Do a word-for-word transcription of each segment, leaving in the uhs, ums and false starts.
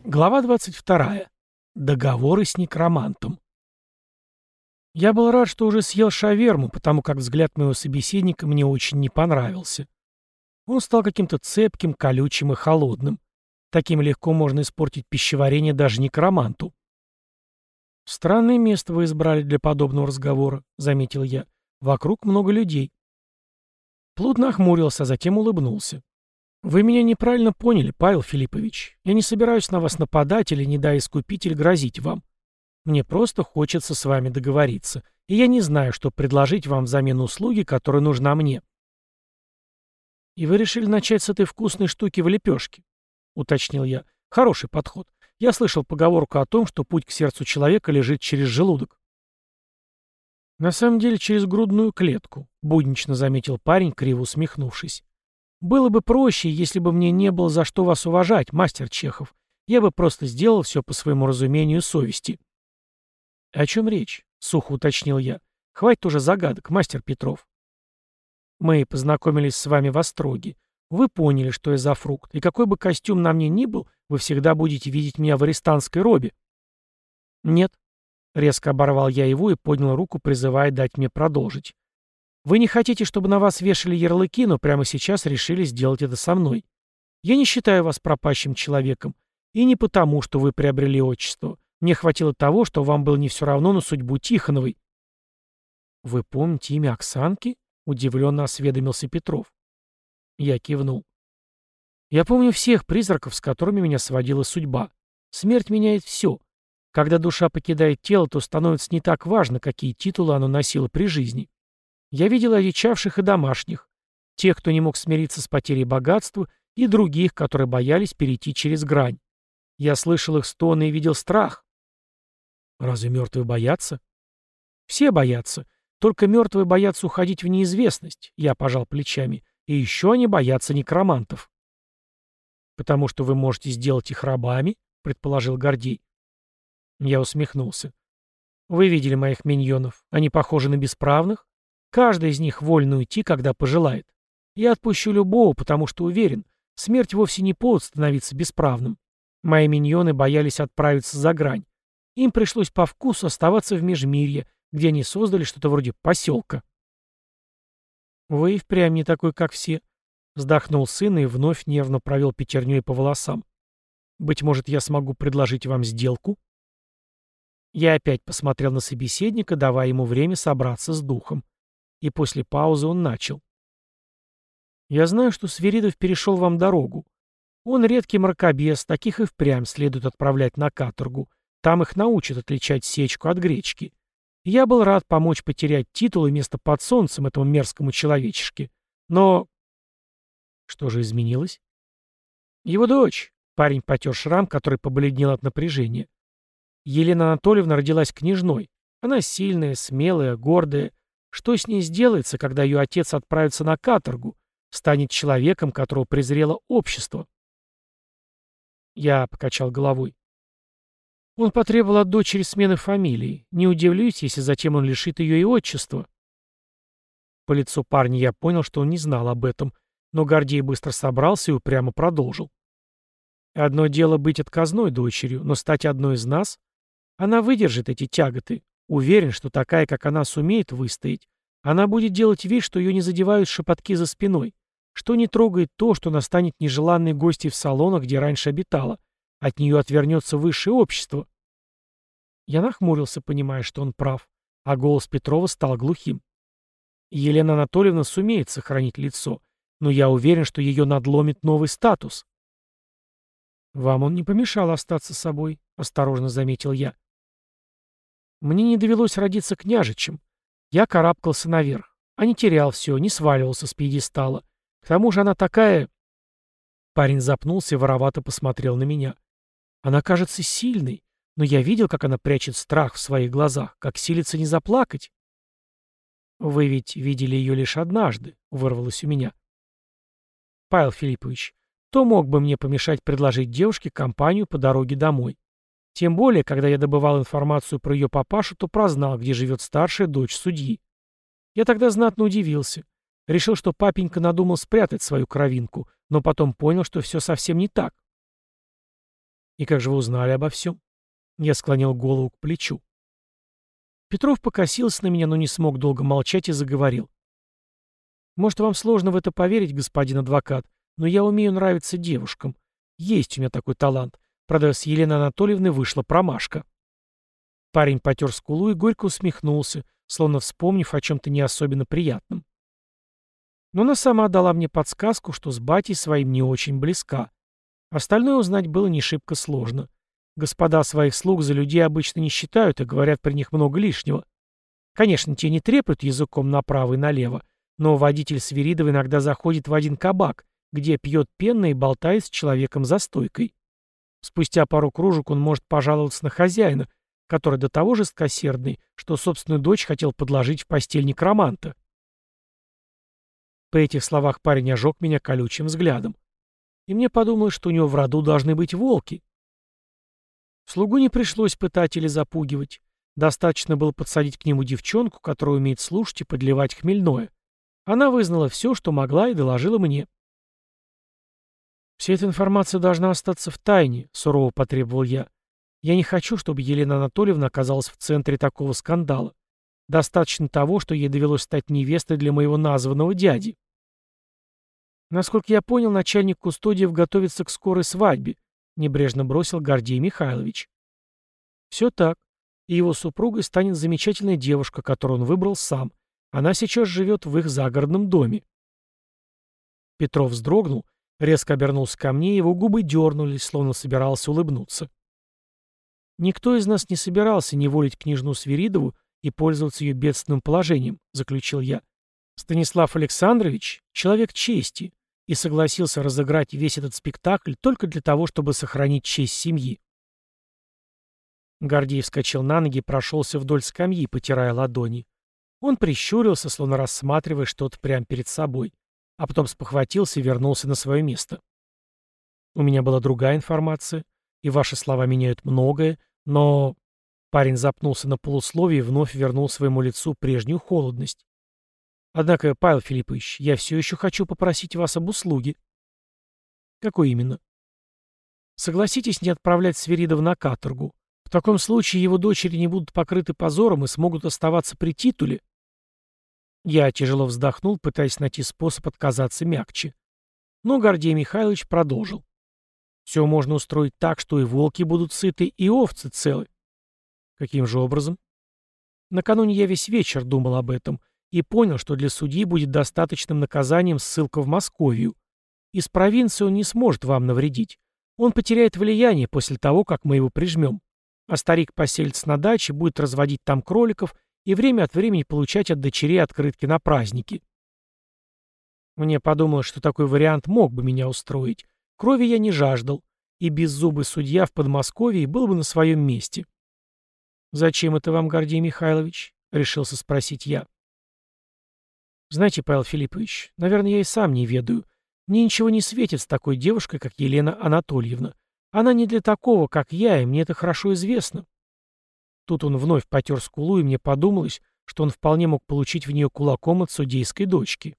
Глава двадцать вторая. Договоры с некромантом. Я был рад, что уже съел шаверму, потому как взгляд моего собеседника мне очень не понравился. Он стал каким-то цепким, колючим и холодным. Таким легко можно испортить пищеварение даже некроманту. «Странное место вы избрали для подобного разговора», — заметил я. «Вокруг много людей». Плут нахмурился, а затем улыбнулся. «Вы меня неправильно поняли, Павел Филиппович. Я не собираюсь на вас нападать или, не дай искупитель, грозить вам. Мне просто хочется с вами договориться, и я не знаю, что предложить вам взамен услуги, которая нужна мне». «И вы решили начать с этой вкусной штуки в лепешке?» — уточнил я. «Хороший подход. Я слышал поговорку о том, что путь к сердцу человека лежит через желудок». «На самом деле через грудную клетку», — буднично заметил парень, криво усмехнувшись. «Было бы проще, если бы мне не было за что вас уважать, мастер Чехов. Я бы просто сделал все по своему разумению и совести». «О чем речь?» — сухо уточнил я. «Хватит уже загадок, мастер Петров». «Мы познакомились с вами в Остроге. Вы поняли, что я за фрукт, и какой бы костюм на мне ни был, вы всегда будете видеть меня в арестантской робе». «Нет», — резко оборвал я его и поднял руку, призывая дать мне продолжить. «Вы не хотите, чтобы на вас вешали ярлыки, но прямо сейчас решили сделать это со мной. Я не считаю вас пропащим человеком. И не потому, что вы приобрели отчество. Мне хватило того, что вам было не все равно на судьбу Тихоновой». «Вы помните имя Оксанки?» — удивленно осведомился Петров. Я кивнул. «Я помню всех призраков, с которыми меня сводила судьба. Смерть меняет все. Когда душа покидает тело, то становится не так важно, какие титулы оно носило при жизни. Я видел одичавших и домашних, тех, кто не мог смириться с потерей богатства, и других, которые боялись перейти через грань. Я слышал их стоны и видел страх». «Разве мертвые боятся?» «Все боятся. Только мертвые боятся уходить в неизвестность», — я пожал плечами. «И еще они боятся некромантов». «Потому что вы можете сделать их рабами?» — предположил Гордей. Я усмехнулся. «Вы видели моих миньонов. Они похожи на бесправных? Каждый из них вольно уйти, когда пожелает. Я отпущу любого, потому что уверен, смерть вовсе не повод становиться бесправным. Мои миньоны боялись отправиться за грань. Им пришлось по вкусу оставаться в Межмирье, где они создали что-то вроде поселка». «Вы и впрямь не такой, как все», — вздохнул сын и вновь нервно провел пятерней по волосам. «Быть может, я смогу предложить вам сделку?» Я опять посмотрел на собеседника, давая ему время собраться с духом. И после паузы он начал. «Я знаю, что Свиридов перешел вам дорогу. Он редкий мракобес, таких и впрямь следует отправлять на каторгу. Там их научат отличать сечку от гречки. Я был рад помочь потерять титул и место под солнцем этому мерзкому человечешке. Но...» Что же изменилось? «Его дочь», — парень потер шрам, который побледнел от напряжения. «Елена Анатольевна родилась княжной. Она сильная, смелая, гордая. Что с ней сделается, когда ее отец отправится на каторгу, станет человеком, которого презрело общество?» Я покачал головой. «Он потребовал от дочери смены фамилии. Не удивлюсь, если затем он лишит ее и отчества». По лицу парня я понял, что он не знал об этом, но Гордей быстро собрался и упрямо продолжил. «Одно дело быть отказной дочерью, но стать одной из нас? Она выдержит эти тяготы. Уверен, что такая, как она, сумеет выстоять. Она будет делать вид, что ее не задевают шепотки за спиной, что не трогает то, что она станет нежеланной гостьей в салонах, где раньше обитала. От нее отвернется высшее общество». Я нахмурился, понимая, что он прав, а голос Петрова стал глухим. «Елена Анатольевна сумеет сохранить лицо, но я уверен, что ее надломит новый статус». «Вам он не помешал остаться собой», — осторожно заметил я. «Мне не довелось родиться княжичем. Я карабкался наверх, а не терял все, не сваливался с пьедестала. К тому же она такая...» Парень запнулся и воровато посмотрел на меня. «Она кажется сильной, но я видел, как она прячет страх в своих глазах, как силится не заплакать». «Вы ведь видели ее лишь однажды», — вырвалось у меня. «Павел Филиппович, кто мог бы мне помешать предложить девушке компанию по дороге домой? Тем более, когда я добывал информацию про ее папашу, то прознал, где живет старшая дочь судьи. Я тогда знатно удивился. Решил, что папенька надумал спрятать свою кровинку, но потом понял, что все совсем не так. И как же вы узнали обо всем? Я склонил голову к плечу. Петров покосился на меня, но не смог долго молчать и заговорил. Может, вам сложно в это поверить, господин адвокат, но я умею нравиться девушкам. Есть у меня такой талант. Правда, с Еленой Анатольевной вышла промашка. Парень потер скулу и горько усмехнулся, словно вспомнив о чем-то не особенно приятном. Но она сама дала мне подсказку, что с батей своим не очень близка. Остальное узнать было не шибко сложно. Господа своих слуг за людей обычно не считают и говорят при них много лишнего. Конечно, те не треплют языком направо и налево, но водитель Свиридов иногда заходит в один кабак, где пьет пенно и болтает с человеком за стойкой. Спустя пару кружек он может пожаловаться на хозяина, который до того жесткосердный, что собственную дочь хотел подложить в постель некроманта. При этих словах парень ожег меня колючим взглядом. И мне подумалось, что у него в роду должны быть волки. Слугу не пришлось пытать или запугивать. Достаточно было подсадить к нему девчонку, которая умеет слушать и подливать хмельное. Она вызнала все, что могла, и доложила мне. «Вся эта информация должна остаться в тайне», — сурово потребовал я. «Я не хочу, чтобы Елена Анатольевна оказалась в центре такого скандала. Достаточно того, что ей довелось стать невестой для моего названного дяди». «Насколько я понял, начальник кустодиев готовится к скорой свадьбе», — небрежно бросил Гордей Михайлович. «Все так. И его супругой станет замечательная девушка, которую он выбрал сам. Она сейчас живет в их загородном доме». Петров вздрогнул, резко обернулся ко мне, его губы дернулись, словно собирался улыбнуться. «Никто из нас не собирался неволить княжну Свиридову и пользоваться ее бедственным положением», — заключил я. «Станислав Александрович — человек чести и согласился разыграть весь этот спектакль только для того, чтобы сохранить честь семьи». Гордей вскочил на ноги и прошелся вдоль скамьи, потирая ладони. Он прищурился, словно рассматривая что-то прямо перед собой, а потом спохватился и вернулся на свое место. «У меня была другая информация, и ваши слова меняют многое, но...» Парень запнулся на полусловие и вновь вернул своему лицу прежнюю холодность. «Однако, Павел Филиппович, я все еще хочу попросить вас об услуге». «Какой именно?» «Согласитесь не отправлять Свиридова на каторгу. В таком случае его дочери не будут покрыты позором и смогут оставаться при титуле». Я тяжело вздохнул, пытаясь найти способ отказаться мягче. Но Гордей Михайлович продолжил. «Все можно устроить так, что и волки будут сыты, и овцы целы». «Каким же образом?» «Накануне я весь вечер думал об этом и понял, что для судьи будет достаточным наказанием ссылка в Московию. Из провинции он не сможет вам навредить. Он потеряет влияние после того, как мы его прижмем. А старик поселится на даче, будет разводить там кроликов и время от времени получать от дочерей открытки на праздники». Мне подумалось, что такой вариант мог бы меня устроить. Крови я не жаждал, и беззубый судья в Подмосковье был бы на своем месте. «Зачем это вам, Гордей Михайлович?» — решился спросить я. «Знаете, Павел Филиппович, наверное, я и сам не ведаю. Мне ничего не светит с такой девушкой, как Елена Анатольевна. Она не для такого, как я, и мне это хорошо известно». Тут он вновь потер скулу, и мне подумалось, что он вполне мог получить в нее кулаком от судейской дочки.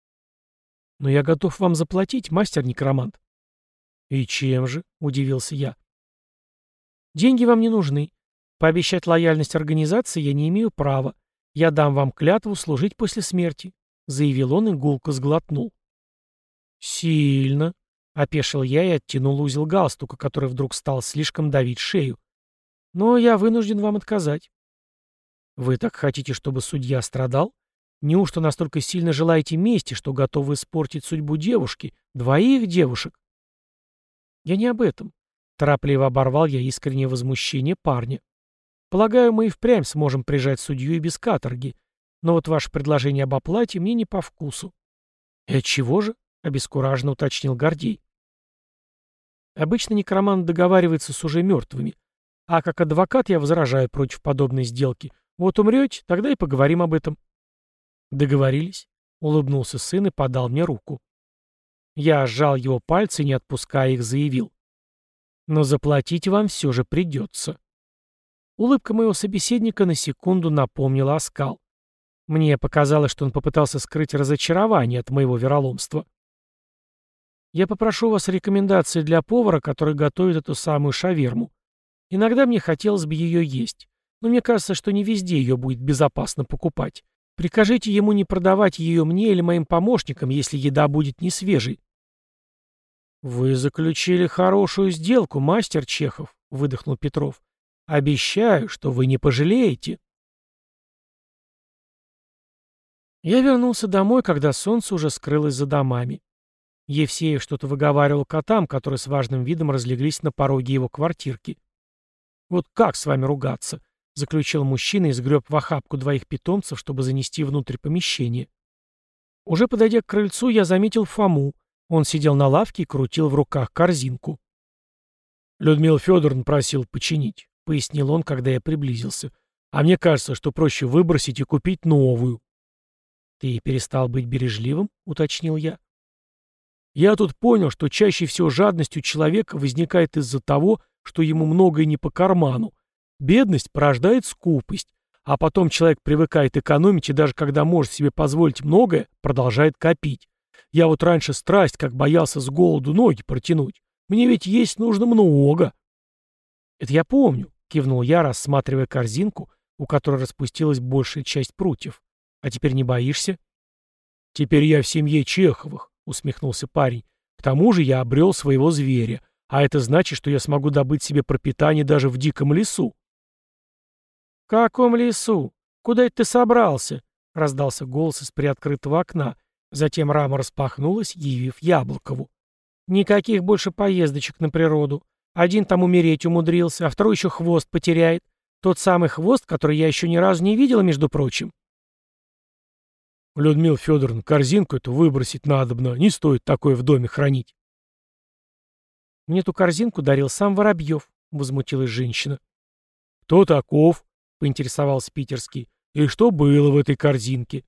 «Но я готов вам заплатить, мастер-некромант». «И чем же?» — удивился я. «Деньги вам не нужны. Пообещать лояльность организации я не имею права. Я дам вам клятву служить после смерти», — заявил он и гулко сглотнул. «Сильно», — опешил я и оттянул узел галстука, который вдруг стал слишком давить шею. «Но я вынужден вам отказать». «Вы так хотите, чтобы судья страдал? Неужто настолько сильно желаете мести, что готовы испортить судьбу девушки, двоих девушек?» «Я не об этом», — торопливо оборвал я искреннее возмущение парня. «Полагаю, мы и впрямь сможем прижать судью и без каторги, но вот ваше предложение об оплате мне не по вкусу». «И отчего же?» — обескураженно уточнил Гордей. «Обычно некромант договаривается с уже мертвыми, а как адвокат я возражаю против подобной сделки. Вот умрете, тогда и поговорим об этом». «Договорились», — улыбнулся сын и подал мне руку. Я сжал его пальцы и, не отпуская их, заявил. «Но заплатить вам все же придется». Улыбка моего собеседника на секунду напомнила оскал. Мне показалось, что он попытался скрыть разочарование от моего вероломства. Я попрошу вас рекомендации для повара, который готовит эту самую шаверму. Иногда мне хотелось бы ее есть, но мне кажется, что не везде ее будет безопасно покупать. Прикажите ему не продавать ее мне или моим помощникам, если еда будет не свежей». «Вы заключили хорошую сделку, мастер Чехов», — выдохнул Петров. «Обещаю, что вы не пожалеете». Я вернулся домой, когда солнце уже скрылось за домами. Евсеев что-то выговаривал котам, которые с важным видом разлеглись на пороге его квартирки. «Вот как с вами ругаться?» — заключил мужчина и сгреб в охапку двоих питомцев, чтобы занести внутрь помещения. Уже подойдя к крыльцу, я заметил Фому. Он сидел на лавке и крутил в руках корзинку. «Людмила Федоровна просил починить», — пояснил он, когда я приблизился. «А мне кажется, что проще выбросить и купить новую». «Ты перестал быть бережливым?» — уточнил я. «Я тут понял, что чаще всего жадность у человека возникает из-за того, что ему многое не по карману. Бедность порождает скупость, а потом человек привыкает экономить и даже когда может себе позволить многое, продолжает копить. Я вот раньше страсть, как боялся с голоду ноги протянуть. Мне ведь есть нужно много». «Это я помню», — кивнул я, рассматривая корзинку, у которой распустилась большая часть прутьев. «А теперь не боишься?» «Теперь я в семье Чеховых», — усмехнулся парень. «К тому же я обрел своего зверя, а это значит, что я смогу добыть себе пропитание даже в диком лесу». «В каком лесу? Куда это ты собрался?» — раздался голос из приоткрытого окна. Затем рама распахнулась, явив Яблокову. «Никаких больше поездочек на природу. Один там умереть умудрился, а второй еще хвост потеряет. Тот самый хвост, который я еще ни разу не видела, между прочим». «Людмила Федоровна, корзинку эту выбросить надобно, не стоит такое в доме хранить». «Мне ту корзинку дарил сам Воробьев», — возмутилась женщина. «Кто таков?» — поинтересовался питерский. «И что было в этой корзинке?»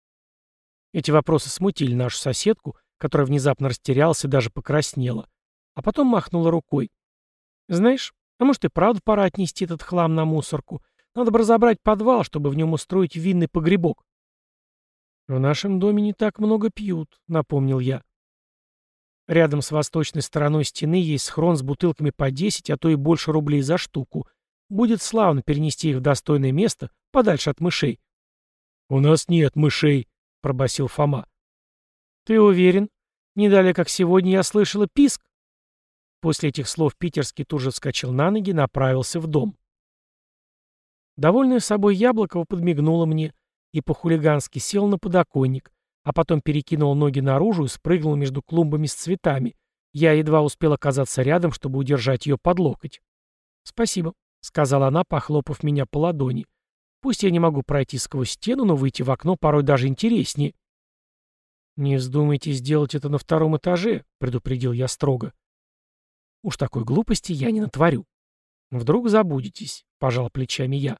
Эти вопросы смутили нашу соседку, которая внезапно растерялась и даже покраснела, а потом махнула рукой. «Знаешь, а может и правда пора отнести этот хлам на мусорку? Надо бы разобрать подвал, чтобы в нем устроить винный погребок». «В нашем доме не так много пьют», — напомнил я. «Рядом с восточной стороной стены есть схрон с бутылками по десять, а то и больше рублей за штуку. Будет славно перенести их в достойное место, подальше от мышей». «У нас нет мышей», — пробасил Фома. «Ты уверен? Не далее, как сегодня, я слышала писк». После этих слов питерский тут же вскочил на ноги и направился в дом. Довольная собой Яблокова подмигнула мне и по-хулигански сел на подоконник, а потом перекинул ноги наружу и спрыгнул между клумбами с цветами. Я едва успел оказаться рядом, чтобы удержать ее под локоть. «Спасибо», — сказала она, похлопав меня по ладони. «Пусть я не могу пройти сквозь стену, но выйти в окно порой даже интереснее». «Не вздумайте сделать это на втором этаже», — предупредил я строго. «Уж такой глупости я не натворю. Вдруг забудетесь», — пожал плечами я.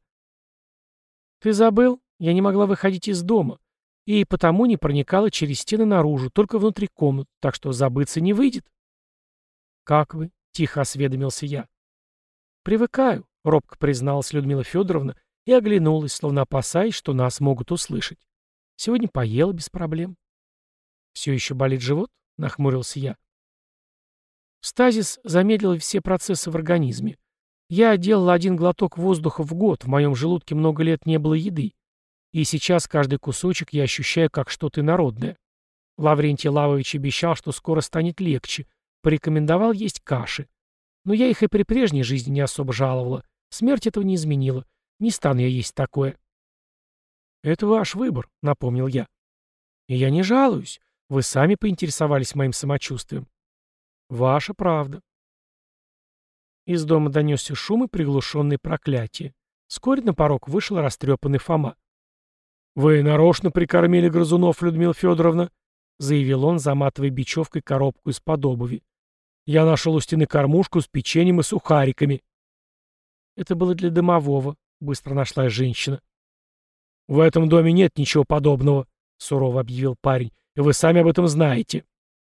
«Ты забыл? Я не могла выходить из дома, и потому не проникала через стены наружу, только внутри комнат, так что забыться не выйдет». «Как вы?» — тихо осведомился я. «Привыкаю», — робко призналась Людмила Федоровна и оглянулась, словно опасаясь, что нас могут услышать. «Сегодня поела без проблем». «Все еще болит живот?» — нахмурился я. Стазис замедлил все процессы в организме. Я делал один глоток воздуха в год, в моем желудке много лет не было еды. И сейчас каждый кусочек я ощущаю как что-то инородное. Лаврентий Лавович обещал, что скоро станет легче, порекомендовал есть каши. Но я их и при прежней жизни не особо жаловала. Смерть этого не изменила. Не стану я есть такое. «Это ваш выбор», — напомнил я. «И я не жалуюсь. Вы сами поинтересовались моим самочувствием». «Ваша правда». Из дома донесся шум и приглушенные проклятия. Вскоре на порог вышел растрепанный Фома. «Вы нарочно прикормили грызунов, Людмила Федоровна», — заявил он, заматывая бечевкой коробку из-под обуви. «Я нашел у стены кормушку с печеньем и сухариками». «Это было для домового», — быстро нашлась женщина. «В этом доме нет ничего подобного», — сурово объявил парень, — «и вы сами об этом знаете».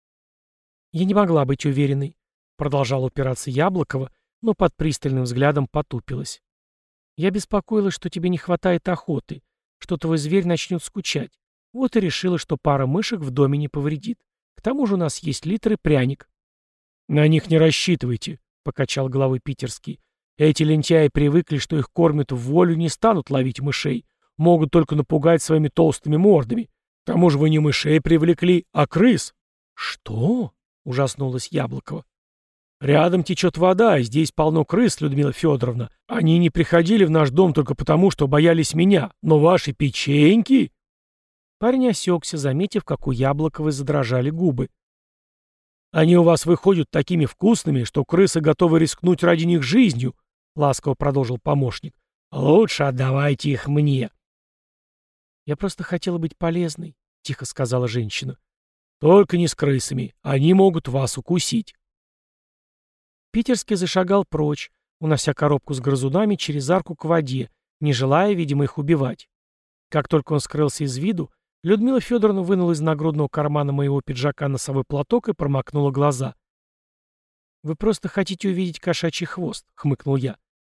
«Я не могла быть уверенной», — продолжала упираться Яблокова, но под пристальным взглядом потупилась. «Я беспокоилась, что тебе не хватает охоты, что твой зверь начнет скучать. Вот и решила, что пара мышек в доме не повредит. К тому же у нас есть литр и пряник». «На них не рассчитывайте», — покачал головой питерский. «Эти лентяи привыкли, что их кормят в волю, не станут ловить мышей. Могут только напугать своими толстыми мордами. К тому же вы не мышей привлекли, а крыс». «Что?» — ужаснулась Яблокова. «Рядом течет вода, и здесь полно крыс, Людмила Федоровна. Они не приходили в наш дом только потому, что боялись меня. Но ваши печеньки...» Парень осекся, заметив, как у Яблоковой задрожали губы. «Они у вас выходят такими вкусными, что крысы готовы рискнуть ради них жизнью», — ласково продолжил помощник. «Лучше отдавайте их мне». «Я просто хотела быть полезной», — тихо сказала женщина. «Только не с крысами. Они могут вас укусить». Питерский зашагал прочь, унося коробку с грызунами через арку к воде, не желая, видимо, их убивать. Как только он скрылся из виду, Людмила Федоровна вынула из нагрудного кармана моего пиджака носовой платок и промокнула глаза. «Вы просто хотите увидеть кошачий хвост», — хмыкнул я.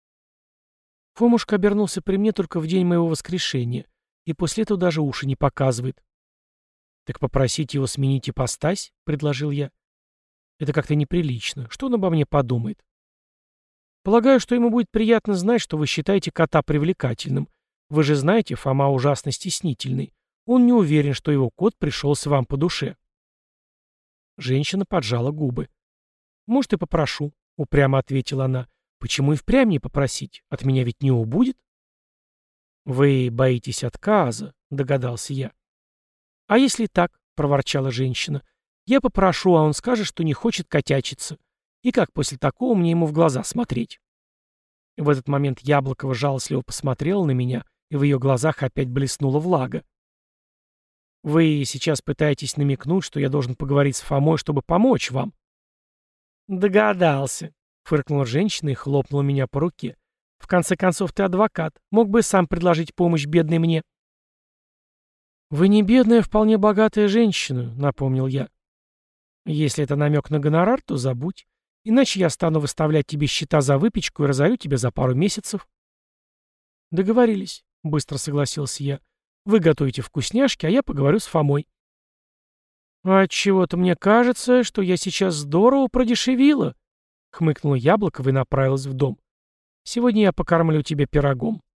Фомушка обернулся при мне только в день моего воскрешения, и после этого даже уши не показывает. «Так попросите его сменить ипостась», — предложил я. «Это как-то неприлично. Что он обо мне подумает?» «Полагаю, что ему будет приятно знать, что вы считаете кота привлекательным. Вы же знаете, Фома ужасно стеснительный. Он не уверен, что его кот пришелся вам по душе». Женщина поджала губы. «Может, и попрошу», — упрямо ответила она. «Почему и впрямь не попросить? От меня ведь не убудет?» «Вы боитесь отказа», — догадался я. «А если так?» — проворчала женщина. «Я попрошу, а он скажет, что не хочет котячиться. И как после такого мне ему в глаза смотреть?» В этот момент Яблокова жалостливо посмотрела на меня, и в ее глазах опять блеснула влага. «Вы сейчас пытаетесь намекнуть, что я должен поговорить с Фомой, чтобы помочь вам?» «Догадался», — фыркнула женщина и хлопнула меня по руке. «В конце концов, ты адвокат. Мог бы сам предложить помощь бедной мне». «Вы не бедная, а вполне богатая женщина», — напомнил я. «Если это намек на гонорар, то забудь. Иначе я стану выставлять тебе счета за выпечку и разорю тебя за пару месяцев». «Договорились», — быстро согласился я. «Вы готовите вкусняшки, а я поговорю с Фомой». «А отчего-то мне кажется, что я сейчас здорово продешевила», — хмыкнула Яблокова и направилась в дом. «Сегодня я покормлю тебя пирогом».